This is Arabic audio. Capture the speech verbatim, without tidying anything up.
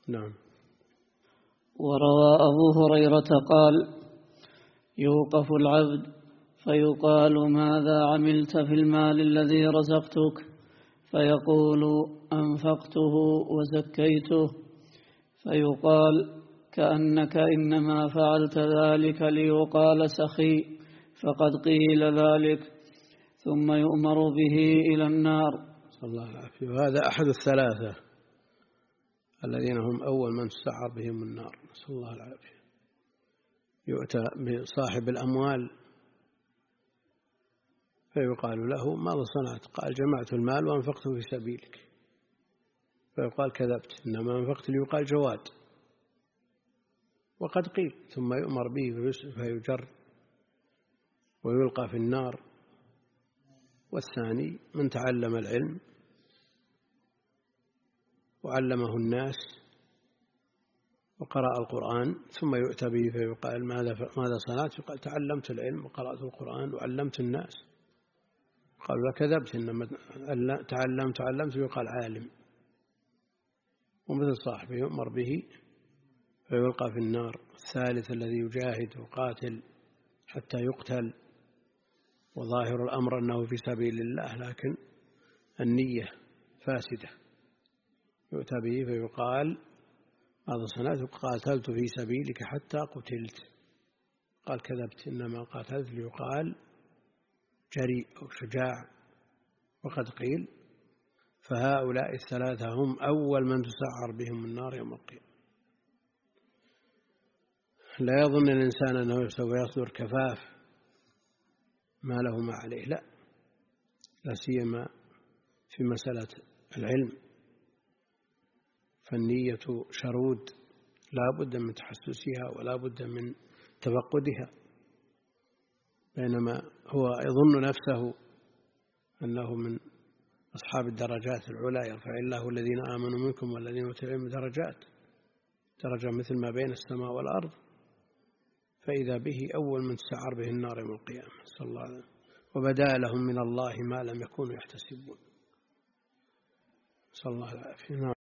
نعم. وروى أبو هريرة قال: يوقف العبد فيقال: ماذا عملت في المال الذي رزقتك؟ فيقول: أنفقته وزكيته. فيقال: كأنك إنما فعلت ذلك ليقال سخي، فقد قيل ذلك. ثم يؤمر به إلى النار. صلى الله عليه وسلم. وهذا أحد الثلاثة الذين هم أول من تسعر بهم النار، نسأل الله العافية. يؤتى بصاحب الأموال فيقال له: ماذا صنعت؟ قال: جمعت المال وأنفقته في سبيلك. فيقال: كذبت، إنما أنفقت ليقال جواد، وقد قيل. ثم يؤمر به فيجر ويلقى في النار. والثاني من تعلم العلم وعلمه الناس وقرأ القرآن، ثم يؤتى به فيقال: ماذا ماذا صنعت؟ يقال: تعلمت العلم وقرأت القرآن وعلمت الناس. قالوا: لا، كذبت، إنما تعلمت تعلمت يقال عالم. ومثل صاحبه يؤمر به فيلقى في النار. الثالث الذي يجاهد وقاتل حتى يقتل وظاهر الأمر أنه في سبيل الله، لكن النية فاسدة، يؤتى به فيقال: ماذا صنعت؟ قاتلت في سبيلك حتى قتلت. قال: كذبت، إنما قاتلت ليقال جريء أو شجاع، وقد قيل. فهؤلاء الثلاثة هم أول من تسعر بهم النار يوم القيامة. لا يظن الإنسان أنه سوف يصدر كفاف ما له ما عليه، لا، لا سيما في مسألة العلم، فالنية شرود لا بد من تحسسها ولا بد من تفقدها. بينما هو يظن نفسه أنه من أصحاب الدرجات العلى، يرفع الله الذين آمنوا منكم والذين أوتوا العلم درجات، درجة مثل ما بين السماء والأرض. فإذا به أول من تسعر به النار يوم القيامة، صلى الله عليه وسلم. وبدا لهم من الله ما لم يكونوا يحتسبون، صلى الله عليه وسلم.